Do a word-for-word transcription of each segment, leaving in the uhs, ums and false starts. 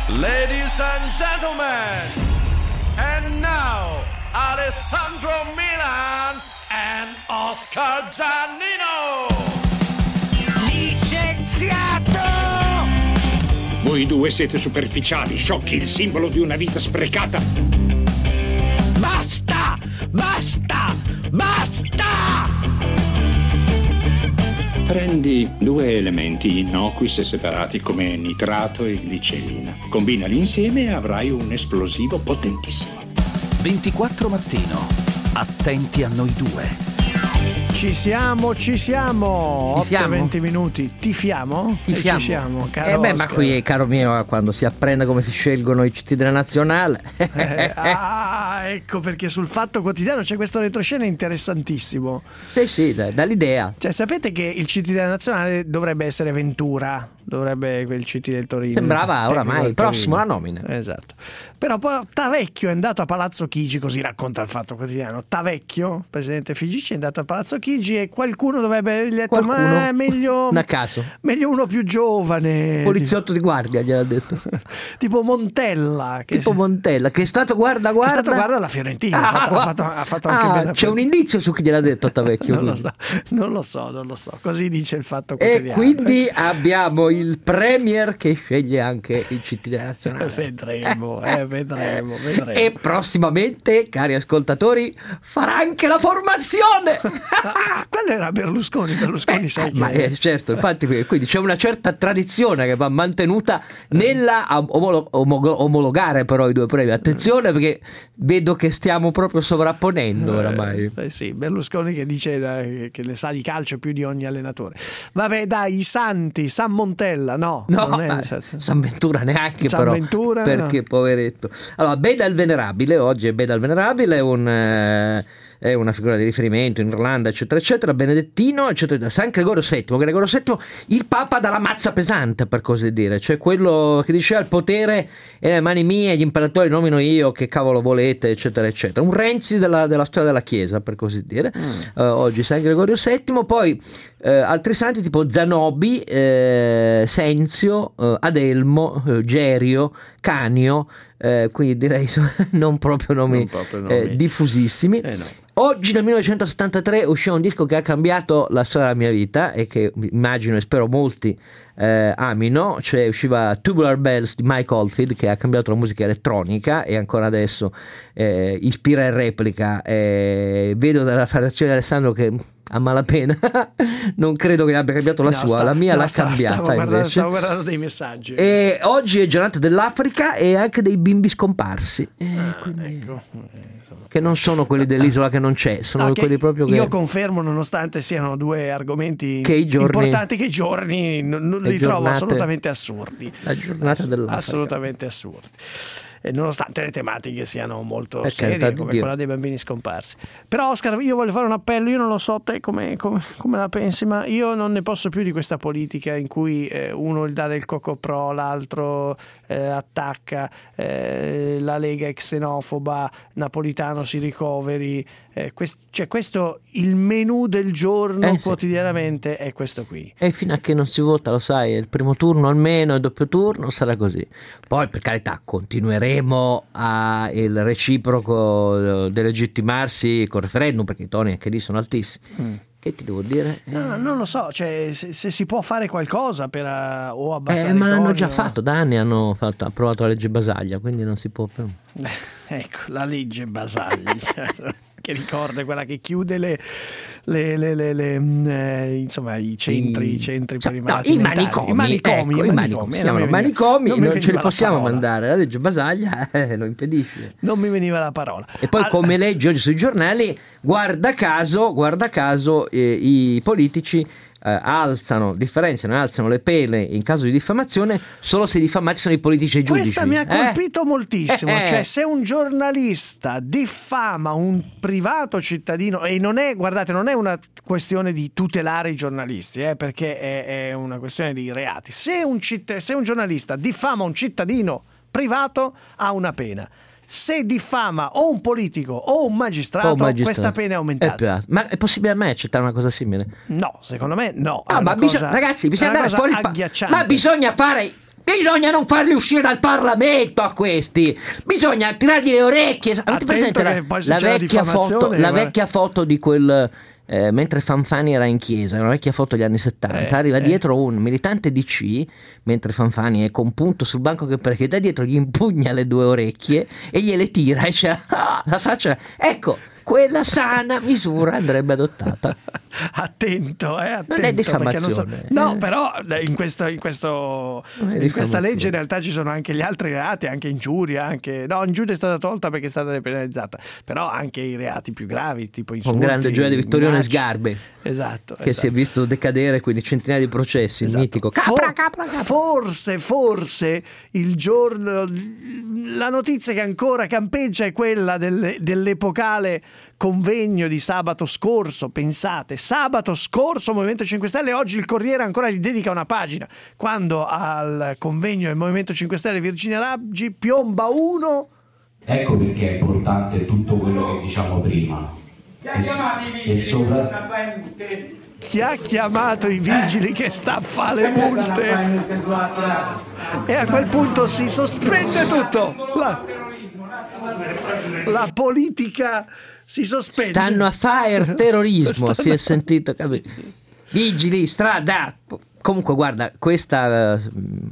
Ladies and gentlemen, and now Alessandro Milan and Oscar Giannino. Licenziato! Voi due siete superficiali, sciocchi, il simbolo di una vita sprecata. Basta! Basta! Basta! Prendi due elementi innocui se separati come nitrato e glicerina. Combinali insieme e avrai un esplosivo potentissimo. ventiquattro Mattino. Attenti a noi due. Ci siamo, ci siamo. otto e venti Tifiamo? minuti. Tifiamo? Tifiamo. E ci siamo, caro Eh beh, ma Oscar. qui, caro mio, quando si apprende come si scelgono i C T della nazionale. Eh, ah, ecco perché sul Fatto Quotidiano c'è questo retroscena interessantissimo. Sì, sì, dai, dall'idea. Cioè, sapete che il C T della nazionale dovrebbe essere Ventura, dovrebbe quel C T del Torino. Sembrava Tecnico oramai del il prossimo Torino. alla nomina. Esatto. Però poi Tavecchio è andato a Palazzo Chigi, così racconta il Fatto Quotidiano. Tavecchio, presidente Figici, è andato a Palazzo Chigi e qualcuno dovrebbe avergli detto: Qualcuno? ma è meglio, Da caso. meglio uno più giovane. Poliziotto di guardia, gliel'ha detto. Tipo Montella, che Tipo si- Montella, che è stato guarda che è guarda. stato guarda alla Fiorentina. ha fatto, ha fatto, ha fatto anche Ah, bene. c'è un indizio su chi gliel'ha detto a Tavecchio. non lo, quindi. so, non lo so, non lo so. Così dice il Fatto E Quotidiano. quindi abbiamo il premier che sceglie anche il C T della Eh, nazionale. vedremo, eh, vedremo, vedremo. E prossimamente, cari ascoltatori, farà anche la formazione. Ah, quello era Berlusconi, Berlusconi Eh, sai ma che... eh, certo, infatti qui- quindi c'è una certa tradizione che va mantenuta nella a- omolo- omolo- omologare però i due premi. Attenzione perché vedo che stiamo proprio sovrapponendo oramai. Eh, eh sì, Berlusconi che dice eh, che ne sa di calcio più di ogni allenatore. Vabbè, dai, i santi, San Montella, no, No, non è- ma San Ventura neanche San però, Ventura, perché no. poveretto. Allora, Beda il Venerabile, oggi è Beda il Venerabile, è un... eh, è una figura di riferimento in Irlanda, eccetera, eccetera, benedettino, eccetera, San Gregorio settimo. Gregorio settimo, il Papa dalla mazza pesante, per così dire, cioè quello che diceva: il potere è nelle mani mie, gli imperatori nomino io, che cavolo volete, eccetera, eccetera. Un Renzi della, della storia della Chiesa, per così dire. Mm. Uh, oggi San Gregorio settimo, poi uh, altri santi tipo Zanobi, uh, Senzio, uh, Adelmo, uh, Gerio, Canio, uh, quindi direi non proprio nomi, Non proprio nomi. eh, diffusissimi. Eh no. Oggi nel millenovecentosettantatré uscì un disco che ha cambiato la storia della mia vita e che immagino e spero molti eh, amino, cioè usciva Tubular Bells di Mike Oldfield, che ha cambiato la musica elettronica e ancora adesso eh, ispira e replica. Eh, vedo dalla federazione di Alessandro che a malapena non credo che abbia cambiato la No, sua, sta- la mia no, l'ha sta- cambiata stavo guardando, invece. stavo guardando dei messaggi. E oggi è giornata dell'Africa e anche dei bimbi scomparsi. Eh, quindi- Ecco. Eh, insomma. che non sono quelli dell'isola che non c'è, sono No, che quelli proprio che io confermo, nonostante siano due argomenti Che i giorni- importanti, che i giorni non, non le li trovo giornate- assolutamente assurdi. la giornata dell'Africa. Assolutamente assurdi. E nonostante le tematiche siano molto Per serie, carità di come Dio. quella dei bambini scomparsi. Però Oscar, io voglio fare un appello, io non lo so te come, come, come la pensi, ma io non ne posso più di questa politica in cui eh, uno dà del Cocopro, l'altro eh, attacca, eh, la Lega è xenofoba, Napolitano si ricoveri, eh, quest- cioè questo, il menù del giorno Eh sì. quotidianamente è questo qui. E fino a che non si vota, lo sai, il primo turno almeno, il doppio turno sarà così. Poi per carità continueremo a il reciproco eh, delegittimarsi col referendum, perché i toni anche lì sono altissimi. Mm. Che ti devo dire? No, no, non lo so, cioè, se, se si può fare qualcosa per uh, o abbassare Eh, ma i l'hanno toni, già o- fatto, da anni hanno fatto, approvato la legge Basaglia, quindi non si può più. Ecco, la legge Basaglia, che ricorda quella che chiude le, le, le, le, le, mm, eh, insomma, i centri, I- i centri per No, i i malati mentali. manicomi, I manicomi, ecco, i i manicomi, manicomi, si eh, non chiamano mi veniva- manicomi, non mi non ce li veniva la possiamo parola. mandare, la legge Basaglia eh, lo impedisce. Non mi veniva la parola. E poi, Al- come leggi oggi sui giornali, guarda caso, guarda caso eh, i politici eh, alzano, differenziano e alzano le pene in caso di diffamazione solo se i diffamati sono i politici e i giudici. Questa mi ha Eh? colpito moltissimo, Eh, eh. cioè se un giornalista diffama un privato cittadino, e non è, guardate, non è una questione di tutelare i giornalisti, eh, perché è, è una questione di reati. Se un, citt- se un giornalista diffama un cittadino privato ha una pena. Se diffama o un politico o un magistrato, Oh, magistrato. questa pena è aumentata. È più alta. Ma è possibile a me accettare una cosa simile? No, secondo me no. Ah, è ma una bisogna, cosa- ragazzi, bisogna è una andare cosa fuori il pa- agghiacciante. ma bisogna fare Bisogna non farli uscire dal Parlamento a questi, bisogna tirargli le orecchie. Avete presente la, la, vecchia foto, la vecchia foto di quel eh, mentre Fanfani era in chiesa, una vecchia foto degli anni settanta, eh, arriva eh. dietro un militante D C mentre Fanfani è compunto sul banco che perché da dietro gli impugna le due orecchie e gliele tira e c'è ah, la faccia, ecco, quella sana misura andrebbe adottata. Attento, eh, attento, non è diffamazione. Non so... No, però in, questo, in, questo, in questa legge in realtà ci sono anche gli altri reati, anche ingiuria, anche... No, ingiuria è stata tolta perché è stata depenalizzata, però anche i reati più gravi, tipo insulti. Con grande gioia di Vittorione Sgarbi. Esatto. Che esatto. si è visto decadere quindi centinaia di processi, esatto. Il mitico. Capra, capra, capra. Forse, forse il giorno... La notizia che ancora campeggia è quella del, dell'epocale convegno di sabato scorso, pensate, sabato scorso Movimento cinque Stelle, oggi il Corriere ancora gli dedica una pagina, quando al convegno del Movimento cinque Stelle Virginia Raggi piomba uno. Ecco perché è importante tutto quello che diciamo prima. E, e sopra... Chi ha chiamato i vigili che sta a fare le multe? E a quel punto si sospende tutto. La, la politica si sospende. Stanno a fare terrorismo, si è sentito, capito? Vigili, strada. Comunque guarda, questa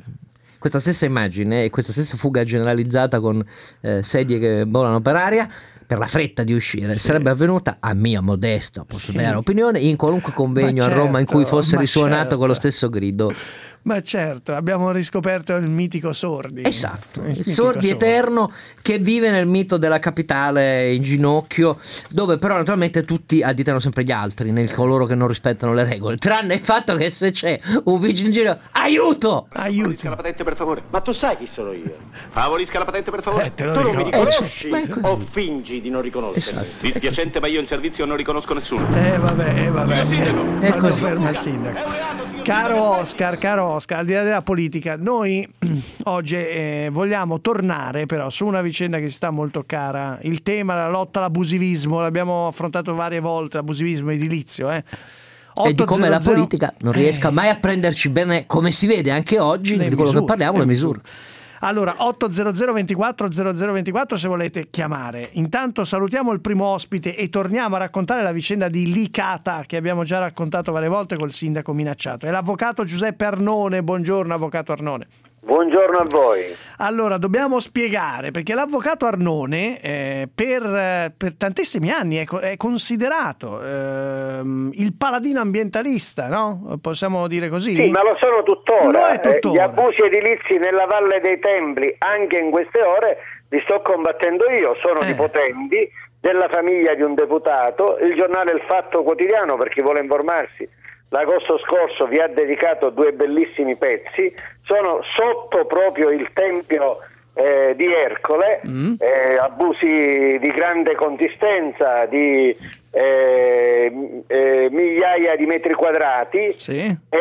questa stessa immagine e questa stessa fuga generalizzata con eh, sedie che volano per aria per la fretta di uscire, sì, sarebbe avvenuta, a mia modesta, posso sì. dare opinione, in qualunque convegno certo, a Roma in cui fosse risuonato certo. quello stesso grido. Ma certo, abbiamo riscoperto il mitico Sordi. Esatto, il, il Sordi eterno che vive nel mito della capitale in ginocchio, dove però naturalmente tutti additano sempre gli altri, nel coloro che non rispettano le regole, tranne il fatto che se c'è un vigile in giro, aiuto! Aiuto! Favolisca la patente per favore. Ma tu sai chi sono io? Favolisca la patente per favore. Eh, tu non mi riconosci eh, o fingi di non riconoscermi? Esatto. Dispiacente, ma io in servizio non riconosco nessuno. Eh vabbè, eh vabbè. Eh, Quando ferma il sindaco. Caro Oscar, caro Oscar, al di là della politica, noi oggi eh, vogliamo tornare però su una vicenda che ci sta molto cara, il tema della lotta all'abusivismo, l'abbiamo affrontato varie volte, l'abusivismo edilizio, eh. E di come la politica non riesca eh, mai a prenderci bene, come si vede anche oggi, di quello misure, che parliamo, le misure. misure. Allora, otto zero zero ventiquattro zero zero ventiquattro se volete chiamare. Intanto salutiamo il primo ospite e torniamo a raccontare la vicenda di Licata che abbiamo già raccontato varie volte col sindaco minacciato. È l'avvocato Giuseppe Arnone. Buongiorno avvocato Arnone. Buongiorno a voi. Allora, dobbiamo spiegare, perché l'avvocato Arnone eh, per, per tantissimi anni è, è considerato eh, il paladino ambientalista, no? Possiamo dire così? Sì, ma lo sono tuttora. Lo è tuttora. Eh, gli abusi edilizi nella Valle dei Templi, anche in queste ore, li sto combattendo io, sono eh. nipotenti della famiglia di un deputato. Il giornale Il Fatto Quotidiano, per chi vuole informarsi, l'agosto scorso vi ha dedicato due bellissimi pezzi, sono sotto proprio il tempio eh, di Ercole, mm. eh, abusi di grande consistenza, di eh, eh, migliaia di metri quadrati. Sì.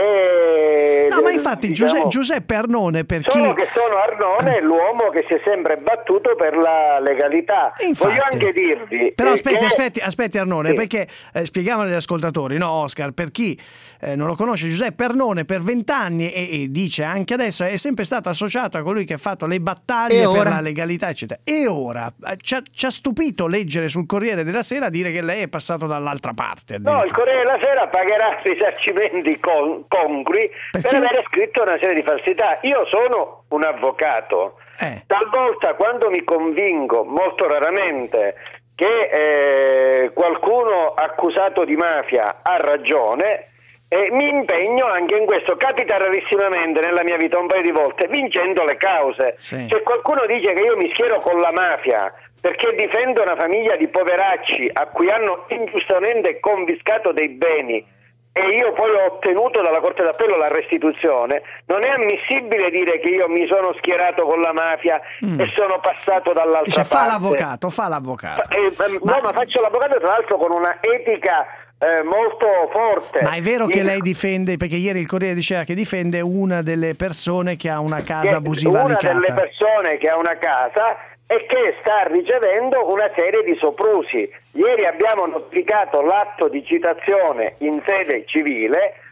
E, no, ma infatti diciamo, Giuseppe, Giuseppe Arnone, per sono chi... che sono Arnone è l'uomo che si è sempre battuto per la legalità. Infatti, voglio anche dirvi però aspetti, che... aspetti, aspetti Arnone, sì. perché eh, spieghiamo agli ascoltatori, no Oscar, per chi eh, non lo conosce, Giuseppe Arnone per vent'anni e, e dice anche adesso è sempre stato associato a colui che ha fatto le battaglie e per ora? la legalità eccetera. E ora ci ha, ci ha stupito leggere sul Corriere della Sera dire che lei è passato dall'altra parte. No, il Corriere della Sera pagherà risarcimenti con, congrui perché? per aver scritto una serie di falsità. Io sono un avvocato, eh. talvolta quando mi convinco, molto raramente, che eh, qualcuno accusato di mafia ha ragione, e mi impegno anche in questo. Capita rarissimamente nella mia vita un paio di volte vincendo le cause. Sì. Se qualcuno dice che io mi schiero con la mafia perché difendo una famiglia di poveracci a cui hanno ingiustamente confiscato dei beni e io poi ho ottenuto dalla Corte d'Appello la restituzione, non è ammissibile dire che io mi sono schierato con la mafia mm. e sono passato dall'altra Dice, parte. Fa l'avvocato, fa l'avvocato. Eh, ma... No, ma faccio l'avvocato tra l'altro con una etica eh, molto forte. Ma è vero che in... lei difende, perché ieri il Corriere diceva che difende una delle persone che ha una casa che abusiva una Licata. delle persone che ha una casa e che sta ricevendo una serie di soprusi. Ieri abbiamo notificato l'atto di citazione in sede civile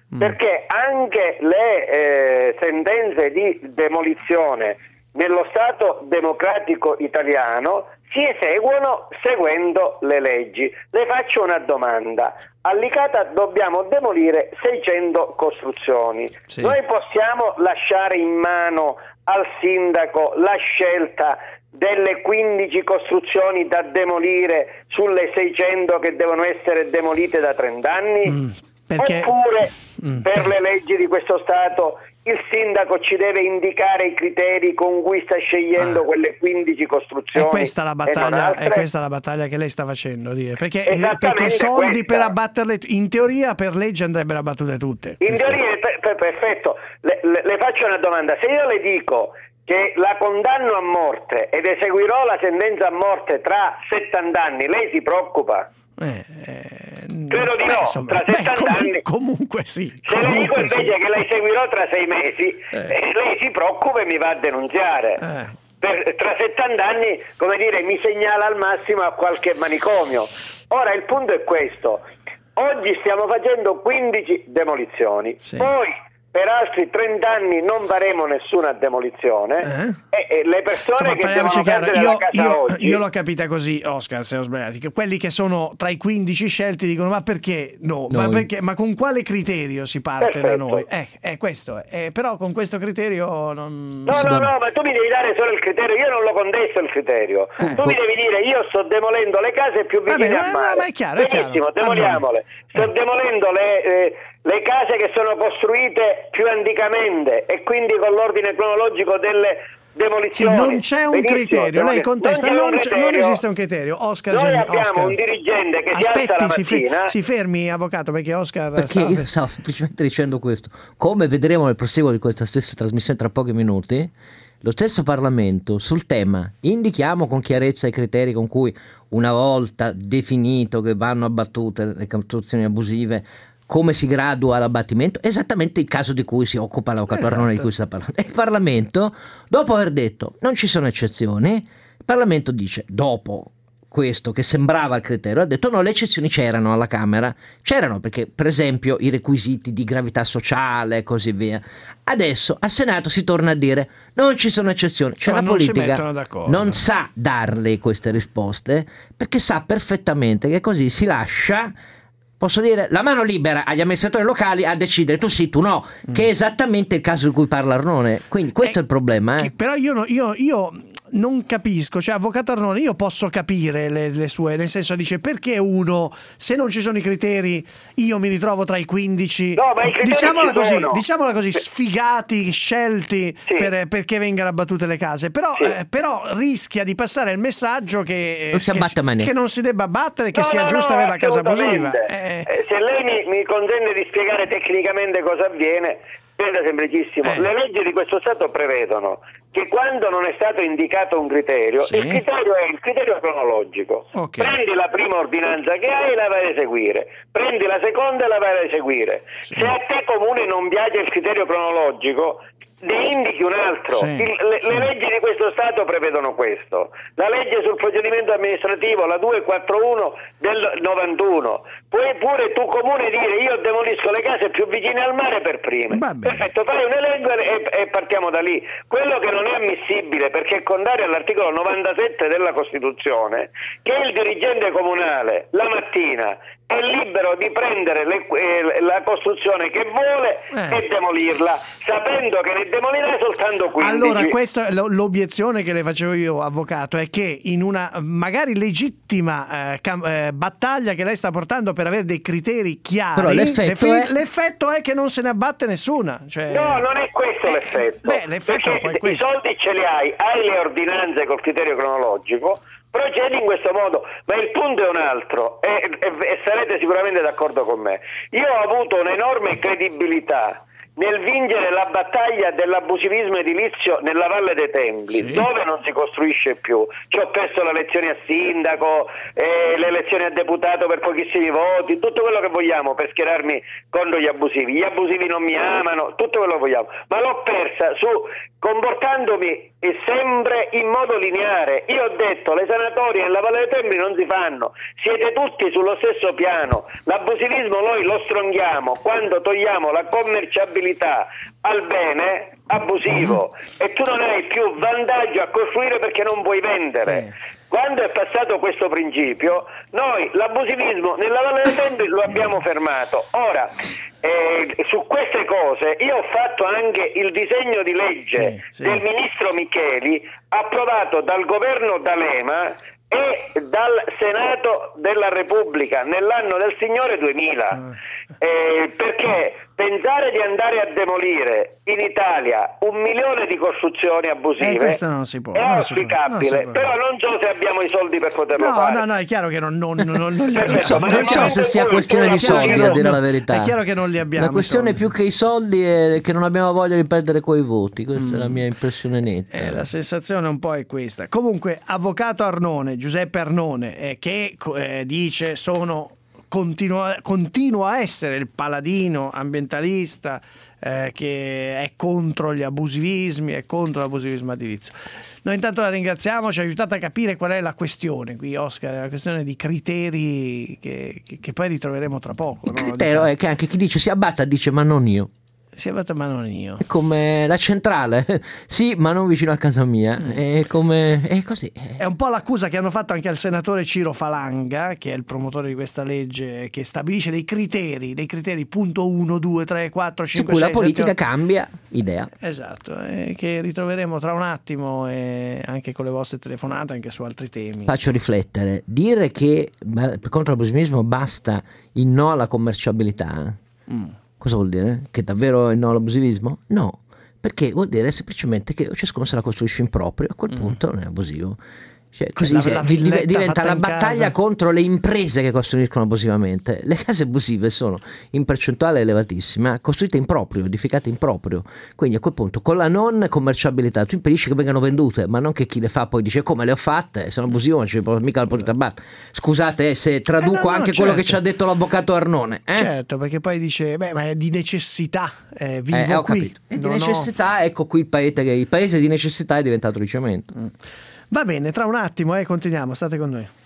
mm. perché anche le eh, sentenze di demolizione nello Stato democratico italiano si eseguono seguendo le leggi. Le faccio una domanda. A Licata dobbiamo demolire seicento costruzioni. Sì. Noi possiamo lasciare in mano al sindaco la scelta delle quindici costruzioni da demolire sulle seicento che devono essere demolite da trenta anni? Mm, perché... Oppure mm, per per... le leggi di questo Stato il sindaco ci deve indicare i criteri con cui sta scegliendo ah. quelle quindici costruzioni? È questa la battaglia, è questa la battaglia che lei sta facendo, dire. Perché, perché soldi questa. per abbatterle, in teoria per legge andrebbero abbattute tutte. In teoria, per, per, perfetto. Le, le, le faccio una domanda. Se io le dico che la condanno a morte ed eseguirò la sentenza a morte tra settanta anni, lei si preoccupa? Eh, eh, Credo di no, insomma, tra settanta beh, com- anni. Comunque sì. Se comunque le dico invece sì. che la eseguirò tra sei mesi, eh. Eh, lei si preoccupa e mi va a denunziare. Eh. Per, tra settanta anni, come dire, mi segnala al massimo a qualche manicomio. Ora il punto è questo: oggi stiamo facendo quindici demolizioni, sì. poi per altri trenta anni non faremo nessuna demolizione eh? e, e le persone Insomma, che devono perdere io, la casa io, oggi... Io l'ho capita così, Oscar, se ho sbagliato, che quelli che sono tra i quindici scelti dicono ma perché no? Ma, perché, ma con quale criterio si parte Perfetto. da noi? Eh, eh, questo è. Eh, però con questo criterio non... No, no, no, ma tu mi devi dare solo il criterio, io non lo contesto il criterio. Eh. Tu mi devi dire io sto demolendo le case più vicine Vabbè, al mare. Ma è chiaro, è Benissimo, chiaro. demoliamole. Sto eh. demolendo le... Eh, le case che sono costruite più anticamente e quindi con l'ordine cronologico delle demolizioni. Sì, non c'è un Benissimo, criterio, lei contesta, non, non, criterio. non esiste un criterio. Oscar, noi Geni, abbiamo Oscar. un dirigente che Aspetti, si alza la si, mattina. si fermi, avvocato, perché Oscar... Perché stava... io stavo semplicemente dicendo questo. Come vedremo nel proseguo di questa stessa trasmissione tra pochi minuti, lo stesso Parlamento sul tema indichiamo con chiarezza i criteri con cui una volta definito che vanno abbattute le costruzioni abusive, come si gradua l'abbattimento, esattamente il caso di cui si occupa l'avvocato esatto. Arnone di cui sta parlando. E il Parlamento, dopo aver detto non ci sono eccezioni, il Parlamento dice, dopo questo che sembrava il criterio, ha detto no, le eccezioni c'erano alla Camera, c'erano perché per esempio i requisiti di gravità sociale e così via. Adesso al Senato si torna a dire non ci sono eccezioni, cioè Ma la non politica non sa darle queste risposte perché sa perfettamente che così si lascia, posso dire, la mano libera agli amministratori locali a decidere tu sì, tu no, mm. che è esattamente il caso di cui parla Arnone. Quindi questo eh, è il problema. Eh. Però io, no, io, io non capisco, cioè avvocato Arnone, io posso capire le, le sue, nel senso dice perché uno, se non ci sono i criteri, io mi ritrovo tra i quindici, no, ma i diciamola così, sono. diciamola così, sfigati, scelti sì. per, perché vengano abbattute le case, però, sì. eh, però rischia di passare il messaggio che non si, che, che non si debba abbattere, che no, sia no, giusto no, avere la casa abusiva. Eh. Eh, se lei mi, mi consente di spiegare tecnicamente cosa avviene, è semplicissimo. Eh. Le leggi di questo Stato prevedono che quando non è stato indicato un criterio, sì. il criterio è il criterio cronologico. Okay. Prendi la prima ordinanza che hai e la vai a eseguire, prendi la seconda e la vai a eseguire. Sì. Se a te comune non piace il criterio cronologico, ne indichi un altro. Sì. Il, le, le leggi di questo Stato prevedono questo. La legge sul procedimento amministrativo, la duecentoquarantuno del novantuno, puoi pure tu comune dire io demolisco le case più vicine al mare per prime. Perfetto, fai un elenco e, e partiamo da lì. Quello che non è ammissibile, perché è contrario all'articolo novantasette della Costituzione, che il dirigente comunale la mattina è libero di prendere le, eh, la costruzione che vuole eh. e demolirla, sapendo che ne demolirà soltanto quindici. Allora, questa l'obiezione che le facevo io, avvocato, è che in una magari legittima eh, cam- eh, battaglia che lei sta portando per avere dei criteri chiari, però l'effetto, le, è... l'effetto è che non se ne abbatte nessuna. Cioè... No, non è questo eh, l'effetto. Beh, l'effetto è poi questo. I soldi ce li hai, hai le ordinanze col criterio cronologico, procedi in questo modo, ma il punto è un altro e, e, e sarete sicuramente d'accordo con me. Io ho avuto un'enorme credibilità nel vincere la battaglia dell'abusivismo edilizio nella Valle dei Templi, sì. dove non si costruisce più. Ci ho perso le elezioni a sindaco, eh, le elezioni a deputato per pochissimi voti, tutto quello che vogliamo per schierarmi contro gli abusivi. Gli abusivi non mi amano, tutto quello che vogliamo, ma l'ho persa su comportandomi e sempre in modo lineare. Io ho detto, le sanatorie nella Valle dei Templi non si fanno, siete tutti sullo stesso piano. L'abusivismo noi lo stronghiamo quando togliamo la commerciabilità al bene abusivo e tu non hai più vantaggio a costruire perché non puoi vendere. Sì. Quando è passato questo principio, noi l'abusivismo nella Valle dei Templi lo abbiamo fermato. Ora, eh, su queste cose io ho fatto anche il disegno di legge sì, sì. del ministro Micheli, approvato dal governo D'Alema e dal Senato della Repubblica nell'anno del Signore duemila. Eh, perché pensare di andare a demolire in Italia un milione di costruzioni abusive eh, non si può, è non auspicabile, si può, non si può. Però non so se abbiamo i soldi per poterlo no, fare. No, no, è chiaro che non, non, non, non li abbiamo. Non so, non so se sia questione di soldi, a dire la verità. È chiaro che non li abbiamo. La questione più che i soldi è che non abbiamo voglia di perdere quei voti, questa mm. è la mia impressione netta. Eh, la sensazione un po' è questa. Comunque, avvocato Arnone, Giuseppe Arnone, eh, che eh, dice sono continua, continua a essere il paladino ambientalista eh, che è contro gli abusivismi, è contro l'abusivismo edilizio. Noi intanto la ringraziamo, ci ha aiutato a capire qual è la questione qui, Oscar, è la questione di criteri che, che, che poi ritroveremo tra poco. Il no? criterio diciamo. È che anche chi dice si abbatta dice ma non io. Si è fatta ma non io. È come la centrale, sì, ma non vicino a casa mia. È come è così. È un po' l'accusa che hanno fatto anche al senatore Ciro Falanga, che è il promotore di questa legge che stabilisce dei criteri, dei criteri punto uno, due, tre, quattro, cinque, sei. Su cui sei, la politica sette, cambia idea. Esatto, eh, che ritroveremo tra un attimo e anche con le vostre telefonate, anche su altri temi. Faccio riflettere. Dire che contro l'abusivismo basta il no alla commerciabilità. Mm. Cosa vuol dire? Che davvero è no all'abusivismo? No, perché vuol dire semplicemente che ciascuno se la costruisce in proprio, a quel mm. punto non è abusivo. Cioè, così la, la diventa la battaglia contro le imprese che costruiscono abusivamente. Le case abusive sono in percentuale elevatissima costruite in proprio, edificate in proprio. Quindi a quel punto con la non commerciabilità tu impedisci che vengano vendute, ma non che chi le fa poi dice come le ho fatte, sono abusive, non ci mica la potete abbattere. Scusate eh, se traduco eh no, no, anche certo. quello che ci ha detto l'avvocato Arnone. Eh? Certo, perché poi dice beh, ma è di necessità, eh, vivo eh, ho qui. Capito. E di necessità, ho... ecco qui il paese, il paese di necessità è diventato di cemento. Mm. Va bene, tra un attimo eh, continuiamo, state con noi.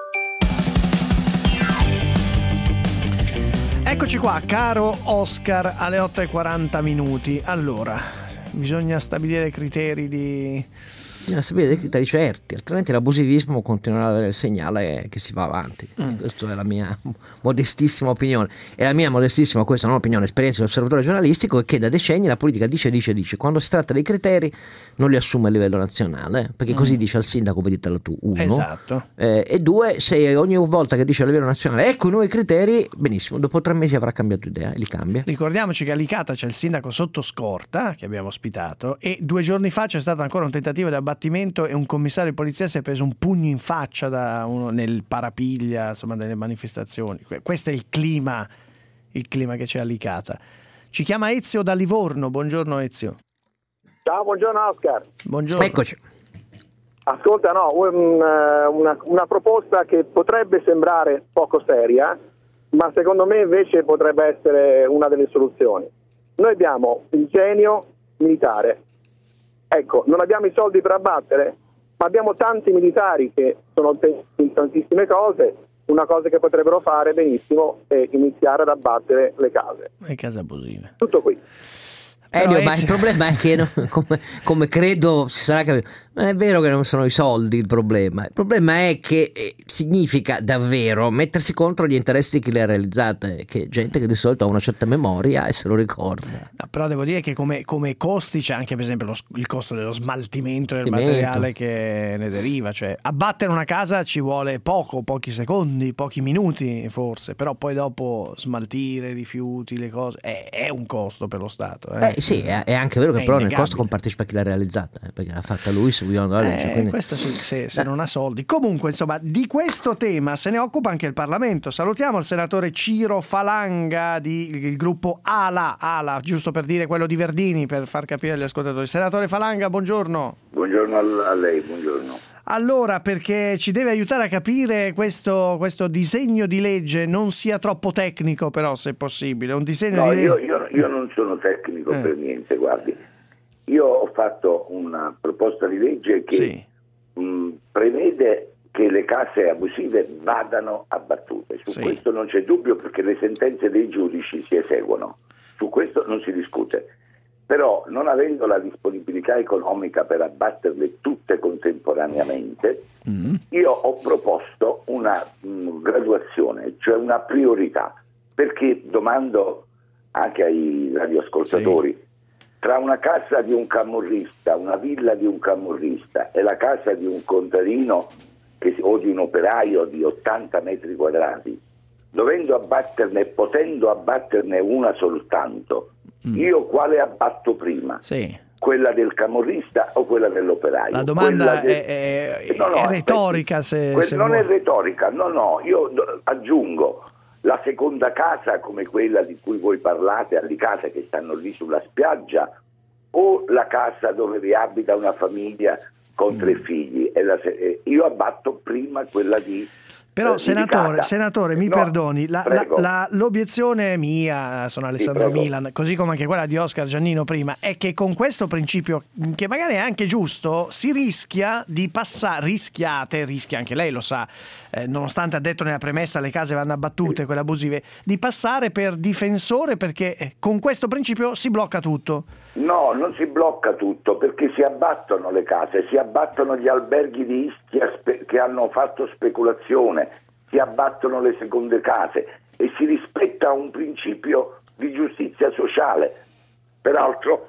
Eccoci qua, caro Oscar, alle otto e quaranta minuti. Allora, bisogna stabilire criteri di... Bisogna stabilire dei criteri certi, altrimenti l'abusivismo continuerà ad avere il segnale che si va avanti. Mm. Questa è la mia modestissima opinione. E la mia modestissima, questa non è un'opinione, esperienza di osservatore giornalistico, è che da decenni la politica dice, dice, dice. Quando si tratta dei criteri non li assume a livello nazionale, perché così mm. dice al sindaco, veditela tu, uno. Esatto. Eh, e due, se ogni volta che dice a livello nazionale ecco i nuovi criteri, benissimo, dopo tre mesi avrà cambiato idea e li cambia. Ricordiamoci che a Licata c'è il sindaco sotto scorta, che abbiamo ospitato, e due giorni fa c'è stato ancora un tentativo di abbattimento e un commissario di polizia si è preso un pugno in faccia da uno nel parapiglia, insomma, delle manifestazioni. Questo è il clima, il clima che c'è a Licata. Ci chiama Ezio da Livorno. Buongiorno Ezio. Ciao, buongiorno Oscar. Buongiorno. Eccoci. Ascolta, no, una, una proposta che potrebbe sembrare poco seria, ma secondo me invece potrebbe essere una delle soluzioni. Noi abbiamo il genio militare. Ecco, non abbiamo i soldi per abbattere, ma abbiamo tanti militari che sono in tantissime cose. Una cosa che potrebbero fare benissimo è iniziare ad abbattere le case. Le case abusive. Tutto qui. Elio, ma il problema è che no, come, come credo si sarà capito, non è vero che non sono i soldi il problema, il problema è che eh, significa davvero mettersi contro gli interessi di chi le ha realizzate, che è gente che di solito ha una certa memoria e se lo ricorda. No, però devo dire che come, come costi c'è anche per esempio lo, il costo dello smaltimento del materiale che ne deriva, cioè abbattere una casa ci vuole poco, pochi secondi, pochi minuti forse, però poi dopo smaltire rifiuti, le cose, è, è un costo per lo Stato. Eh. Eh, sì, è, è anche vero che è però innegabile. Nel costo compartecipa chi l'ha realizzata, eh, perché l'ha fatta lui seguendo la legge. Eh, quindi... Questo sì, se, se non ha soldi. Comunque, insomma, di questo tema se ne occupa anche il Parlamento. Salutiamo il senatore Ciro Falanga di il gruppo ALA, ALA, giusto per dire quello di Verdini, per far capire agli ascoltatori. Senatore Falanga, buongiorno. Buongiorno a lei, buongiorno. Allora, perché ci deve aiutare a capire questo, questo disegno di legge, non sia troppo tecnico però, se possibile, un disegno no, di legge... Io, io, io non sono tecnico eh. per niente, guardi. io ho fatto una proposta di legge che Sì. mh, prevede che le case abusive vadano abbattute. Su Sì. questo non c'è dubbio, perché le sentenze dei giudici si eseguono. Su questo non si discute. Però, non avendo la disponibilità economica per abbatterle tutte contemporaneamente, Mm. io ho proposto una mh, graduazione, cioè una priorità, perché domando anche ai radioascoltatori, tra una casa di un camorrista, una villa di un camorrista e la casa di un contadino che, o di un operaio di ottanta metri quadrati, dovendo abbatterne, potendo abbatterne una soltanto, Mm. io quale abbatto prima? Sì. Quella del camorrista o quella dell'operaio? La domanda Quella del- è, è- No, no, è aspetti. retorica, se, Que- se non vuoi. è retorica, no, no, io do- aggiungo la seconda casa, come quella di cui voi parlate, alle case che stanno lì sulla spiaggia, o la casa dove vi abita una famiglia con tre Mm. figli. E la se- e io abbatto prima quella di... Però, eh, senatore, dedicata. senatore, mi No, perdoni, la- la- prego. la- l'obiezione mia, sono Alessandro prego. Milan, così come anche quella di Oscar Giannino prima, è che con questo principio, che magari è anche giusto, si rischia di passare, rischiate, rischia anche lei lo sa, eh, nonostante ha detto nella premessa le case vanno abbattute, quelle abusive, di passare per difensore, perché eh, con questo principio si blocca tutto. No, non si blocca tutto, perché si abbattono le case, si abbattono gli alberghi di Ischia spe- che hanno fatto speculazione, si abbattono le seconde case e si rispetta un principio di giustizia sociale. Peraltro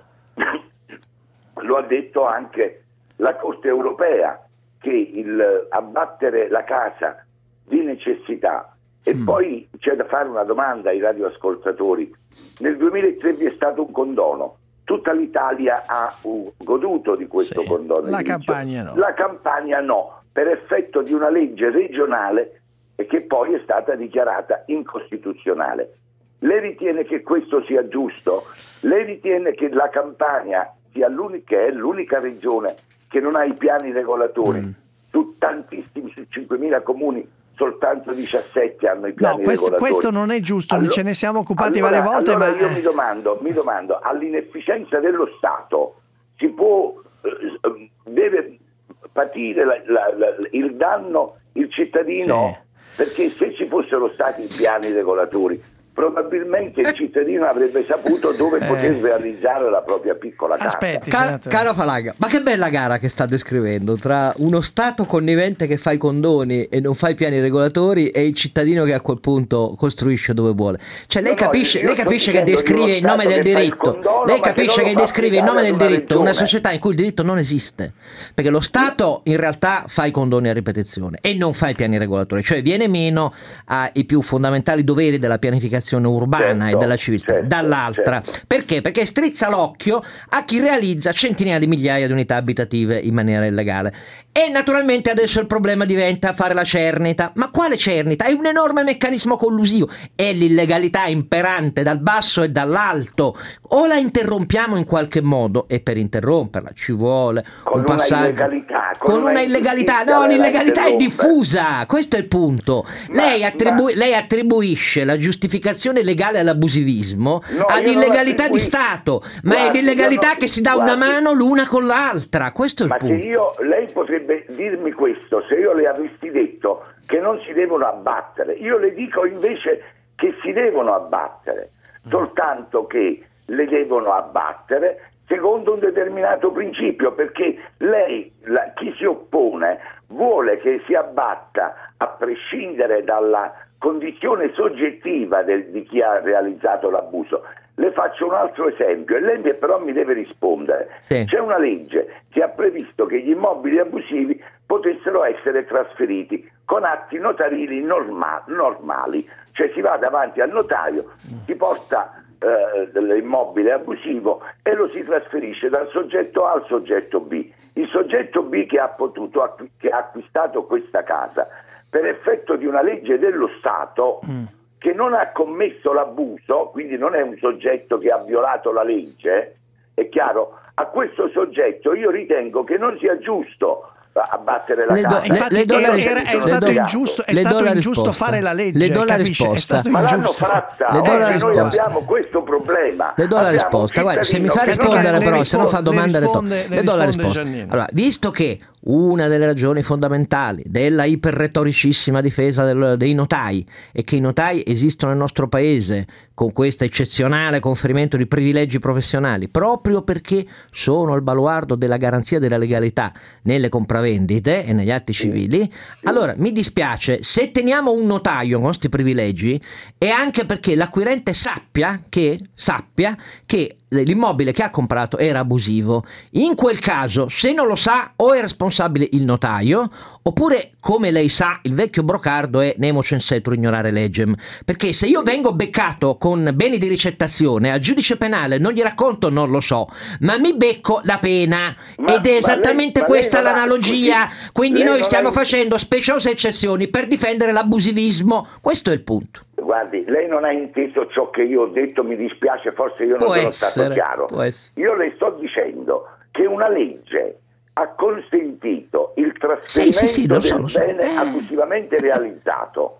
lo ha detto anche la Corte europea, che il abbattere la casa di necessità. E Mm. poi c'è da fare una domanda ai radioascoltatori. Nel duemilatré vi è stato un condono. Tutta l'Italia ha uh, goduto di questo Sì. condono. La edilizio. Campania no. La Campania no, per effetto di una legge regionale e che poi è stata dichiarata incostituzionale. Lei ritiene che questo sia giusto? Lei ritiene che la Campania sia l'unica, che è l'unica regione che non ha i piani regolatori? Mm. Su tantissimi, su cinquemila comuni, soltanto diciassette hanno i piani No, questo, regolatori. questo non è giusto, Allo- ce ne siamo occupati allora- varie volte, allora ma... io mi domando, mi domando, all'inefficienza dello Stato si può, eh, deve patire la- la- la- il danno il cittadino? Perché se ci fossero stati i piani regolatori, probabilmente il cittadino avrebbe saputo dove Eh. poter realizzare la propria piccola casa. Aspetti, Ca- senatore. caro Falaga, ma che bella gara che sta descrivendo tra uno Stato connivente che fa i condoni e non fa i piani regolatori e il cittadino che a quel punto costruisce dove vuole. Cioè lei No, no, capisce, io lei sto capisce che dicendo di uno descrive in nome Stato del che fa il diritto, condono, lei ma che capisce non che lo fa descrive in nome applicare del ad una diritto una regione. società in cui il diritto non esiste, perché lo Stato in realtà fa i condoni a ripetizione e non fa i piani regolatori, cioè viene meno ai più fondamentali doveri della pianificazione urbana Certo, e della civiltà. certo, Dall'altra, certo. perché? Perché strizza l'occhio a chi realizza centinaia di migliaia di unità abitative in maniera illegale. E naturalmente adesso il problema diventa fare la cernita. Ma quale cernita? È un enorme meccanismo collusivo. È l'illegalità imperante dal basso e dall'alto. O la interrompiamo in qualche modo, e per interromperla ci vuole Con un una passaggio illegalità, con con una una illegalità. ingiustizia No, la l'illegalità è interrompe. diffusa. Questo è il punto. Ma- lei, attribu- ma- lei attribuisce la giustificazione legale all'abusivismo No, io all'illegalità non di attribuisco- Stato, ma Guardi, è l'illegalità io non- che si dà una guardi. mano l'una con l'altra. Questo è il Ma se punto. io, lei potrebbe dirmi questo se io le avessi detto che non si devono abbattere. Io le dico invece che si devono abbattere, soltanto che le devono abbattere secondo un determinato principio, perché lei, la- chi si oppone, vuole che si abbatta a prescindere dalla condizione soggettiva del- di chi ha realizzato l'abuso. Le faccio un altro esempio e lei però mi deve rispondere. Sì. C'è una legge che ha previsto che gli immobili abusivi potessero essere trasferiti con atti notarili norma- normali, cioè si va davanti al notaio, si porta eh, l'immobile abusivo e lo si trasferisce dal soggetto A al soggetto B. Il soggetto B che ha potuto acqu- che ha acquistato questa casa per effetto di una legge dello Stato che non ha commesso l'abuso, quindi non è un soggetto che ha violato la legge, è chiaro, a questo soggetto io ritengo che non sia giusto abbattere la Le do- casa. Infatti le do la- era- è le stato do- ingiusto, è le do stato la ingiusto risposta. fare la legge, Le do la capisci? È risposta. stato Ma l'hanno ingiusto. fatta, Le do eh, la noi risposta. abbiamo questo problema. Le do la Abbiamo un risposta, guarda, se mi fa cittadino che non rispondere ha- però, le se no fa risponde- domanda le le, to- risponde- le le do la risponde risposta. Giannino. Allora, visto che una delle ragioni fondamentali della iperretoricissima difesa del- dei notai è che i notai esistono nel nostro paese con questo eccezionale conferimento di privilegi professionali proprio perché sono il baluardo della garanzia della legalità nelle compravendite e negli atti civili, allora mi dispiace, se teniamo un notaio con questi privilegi è anche perché l'acquirente sappia che, sappia che l'immobile che ha comprato era abusivo. In quel caso, se non lo sa, o è responsabile il notaio, oppure, come lei sa, il vecchio brocardo è nemo censetur ignorare legem. Perché se io vengo beccato con beni di ricettazione, al giudice penale non gli racconto non lo so, ma mi becco la pena. Ma- ed è ma esattamente lei- ma questa lei non ha- l'analogia. così- Quindi lei noi non stiamo ha- facendo speciose eccezioni per difendere l'abusivismo. Questo è il punto. Guardi, lei non ha inteso ciò che io ho detto, mi dispiace, forse io non Può sono stato essere, chiaro. può essere. Io le sto dicendo che una legge ha consentito il trasferimento Sì, sì, sì, lo so, del lo so. bene Eh. abusivamente realizzato,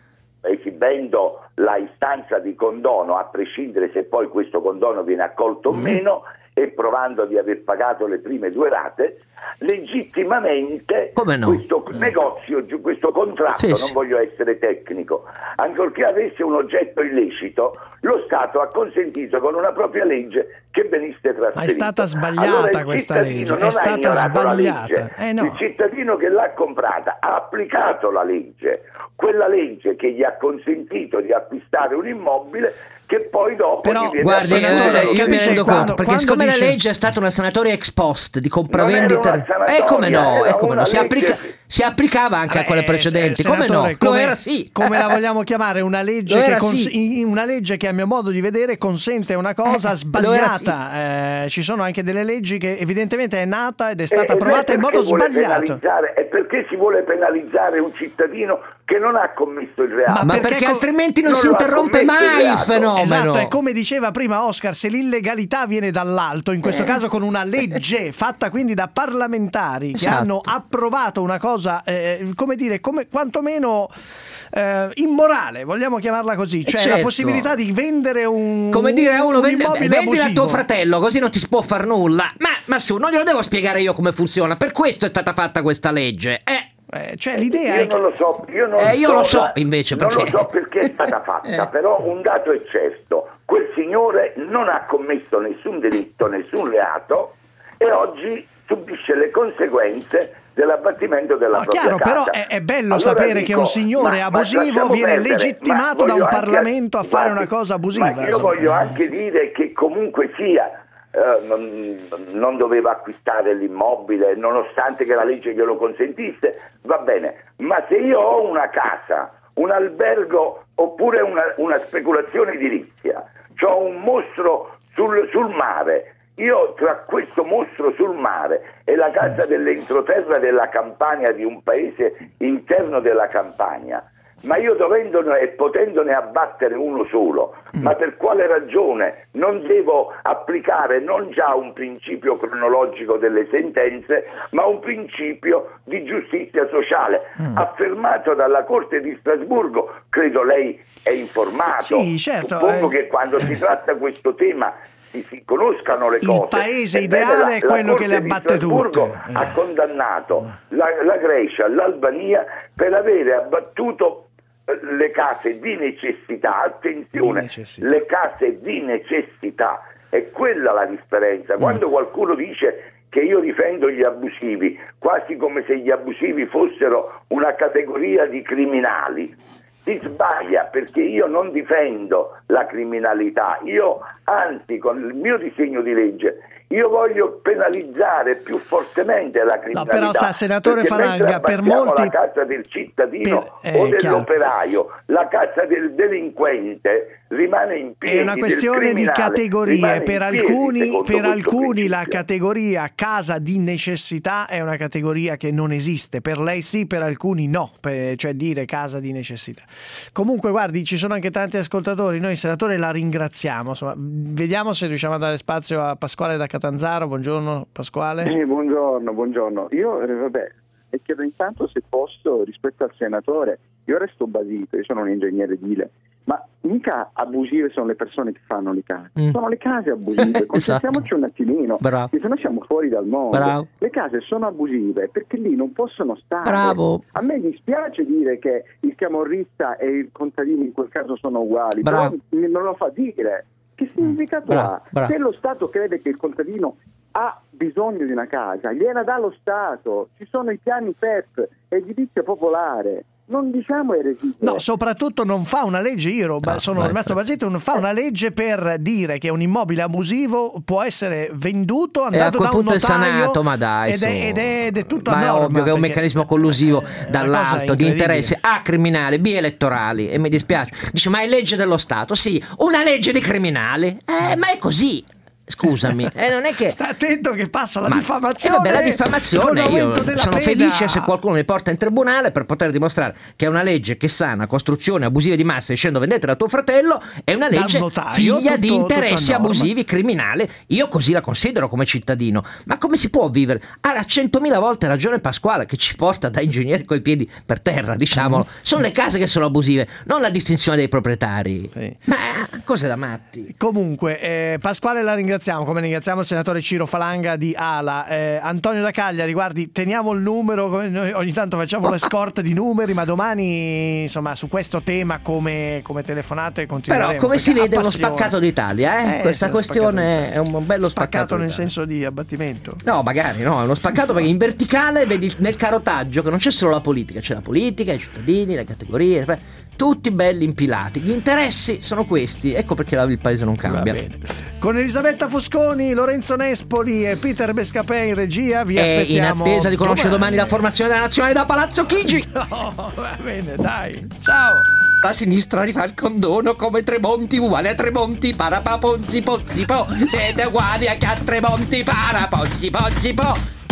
esibendo la istanza di condono, a prescindere se poi questo condono viene accolto o Mm. meno, e provando di aver pagato le prime due rate, legittimamente Come no? questo negozio, questo contratto, Sì, non sì. voglio essere tecnico, ancorché avesse un oggetto illecito, lo Stato ha consentito con una propria legge che venisse trasferito. Ma è stata sbagliata Allora, il questa cittadino legge, non è ha stata ignorato la sbagliata. legge. Eh, no. Il cittadino che l'ha comprata ha applicato la legge, quella legge che gli ha consentito di acquistare un immobile che poi dopo Però, gli viene Guardi, senatore, eh, io mi capisce rendo quando- conto perché quando siccome dice- la legge è stata una sanatoria ex post di Non compravendite, era una sanatoria, eh come no, era eh, come no. una Si, applica- legge- si applicava anche a quelle Eh, precedenti, se- come no? senatore, Lo come- era sì. come la vogliamo chiamare? Una legge, Lo che era cons- sì. in- una legge che a mio modo di vedere consente una cosa Eh, sbagliata. Eh, ci sono anche delle leggi che evidentemente è nata ed è stata E- ed è approvata in perché modo vuole sbagliato. penalizzare- È perché si vuole penalizzare un cittadino che non ha commesso il reato. Ma perché perché co- altrimenti non, non si lo ha interrompe commesso il mai il reato. fenomeno. Esatto, è come diceva prima Oscar, se l'illegalità viene dall'alto, in Eh. questo caso con una legge fatta quindi da parlamentari che Esatto. hanno approvato una cosa, eh, come dire, come quantomeno eh, immorale, vogliamo chiamarla così, cioè certo. la possibilità di vendere un Come dire a uno, un vendi, immobile vendila a abusivo. tuo fratello, così non ti si può far nulla. Ma, ma su, non glielo devo spiegare io come funziona. Per questo è stata fatta questa legge. Eh. Eh, cioè l'idea Io è che non lo so, io non Eh, io lo so, la- invece, non perché- lo so perché è stata fatta, Eh. però un dato è certo: quel signore non ha commesso nessun delitto, nessun reato, e oggi subisce le conseguenze dell'abbattimento della No, propria chiaro, casa. però è, è bello Allora sapere dico, che un signore ma- ma abusivo lasciamo viene perdere, legittimato ma da un voglio anche- Parlamento a fare guardi, una cosa abusiva. Ma io insomma. voglio anche dire che comunque sia eh, non, non doveva acquistare l'immobile, nonostante che la legge glielo consentisse, va bene, ma se io ho una casa, un albergo oppure una, una speculazione edilizia, ho un mostro sul, sul mare, io tra questo mostro sul mare e la casa dell'entroterra della Campania, di un paese interno della Campania, ma io dovendone e potendone abbattere uno solo, ma per quale ragione non devo applicare non già un principio cronologico delle sentenze, ma un principio di giustizia sociale, Mm. affermato dalla Corte di Strasburgo? Credo lei è informato. Sì, certo, Suppongo eh. che quando si tratta questo tema si, si conoscano le Il cose. paese Ebbene, ideale la- è quello la che le Corte di abbatte Strasburgo tutte. Eh. ha condannato la, la Grecia, l'Albania per avere abbattuto eh, le case di necessità. Attenzione, Di necessità. le case di necessità, è quella la differenza. Quando qualcuno dice che io difendo gli abusivi, quasi come se gli abusivi fossero una categoria di criminali, si sbaglia, perché io non difendo la criminalità, io anzi con il mio disegno di legge io voglio penalizzare più fortemente la criminalità. però sa, senatore perché Falanga, mentre per abbattiamo molti- la casa del cittadino Per- eh, o chiaro. dell'operaio, la casa del delinquente rimane in piedi. È una del questione di criminale categorie, rimane per in piedi, alcuni, secondo per questo alcuni la principio. categoria casa di necessità è una categoria che non esiste, per lei sì, per alcuni no, per- cioè dire casa di necessità. Comunque guardi, ci sono anche tanti ascoltatori, noi senatore la ringraziamo, insomma, vediamo se riusciamo a dare spazio a Pasquale da Catanzaro. Buongiorno Pasquale. Sì, buongiorno, buongiorno. Io, eh, vabbè, e chiedo intanto se posso, rispetto al senatore, io resto basito, io sono un ingegnere edile, ma mica abusive sono le persone che fanno le case, mm. sono le case abusive, concentriamoci un attimino, Bravo. che se no siamo fuori dal mondo. Bravo. Le case sono abusive perché lì non possono stare. Bravo. A me dispiace dire che il camorrista e il contadino in quel caso sono uguali, Bravo. però non lo fa dire. Che significato Bravo. ha? Bravo. Se lo Stato crede che il contadino ha bisogno di una casa, gliela dà lo Stato, ci sono i piani P E P, edilizia popolare. Non diciamo eresie. No, soprattutto non fa una legge, io no, sono vai, rimasto basito, non fa una legge per dire che un immobile abusivo può essere venduto andando da un notaio, è sanato, ma dai, ed, è, ed, è, ed è tutto ma a norma, è ovvio che è un meccanismo collusivo dall'alto di interessi A criminali, B elettorali, e mi dispiace. Dice ma è legge dello Stato? Sì, una legge di criminali, eh, ma è così. Scusami, eh, non è che sta attento che passa la Ma, diffamazione. Eh vabbè, la diffamazione, io sono pena. felice se qualcuno mi porta in tribunale per poter dimostrare che è una legge che sana costruzioni abusive di massa dicendo vendete da tuo fratello, è una legge notaio, figlia tutto, di interessi abusivi criminali. Io così la considero come cittadino. Ma come si può vivere? Ha centomila volte ragione Pasquale, che ci porta da ingegneri coi piedi per terra, diciamolo. Sono le case che sono abusive, non la distinzione dei proprietari. Sì. Ma cose da matti. Comunque eh, Pasquale la ringraziamo, come ringraziamo il senatore Ciro Falanga di Ala. eh, Antonio da Cagliari, guardi, teniamo il numero, come noi ogni tanto facciamo le scorte di numeri, ma domani insomma su questo tema come, come telefonate continueremo. Però come si vede è uno spaccato d'Italia, eh? Eh, questa questione è un bello spaccato, spaccato nel senso di abbattimento. No, magari no, è uno spaccato perché in verticale vedi nel carotaggio che non c'è solo la politica, c'è la politica, i cittadini, le categorie, tutti belli impilati. Gli interessi sono questi, ecco perché il paese non cambia. Con Elisabetta Fosconi, Lorenzo Nespoli e Peter Bescapè in regia vi e aspettiamo in attesa di conoscere domani. domani la formazione della nazionale da Palazzo Chigi. No, va bene, dai, ciao. La sinistra rifà il condono come Tremonti uguale a Tremonti para pa ponzi pozzi po, siete uguali a che a Tremonti para ponzi pozzi po.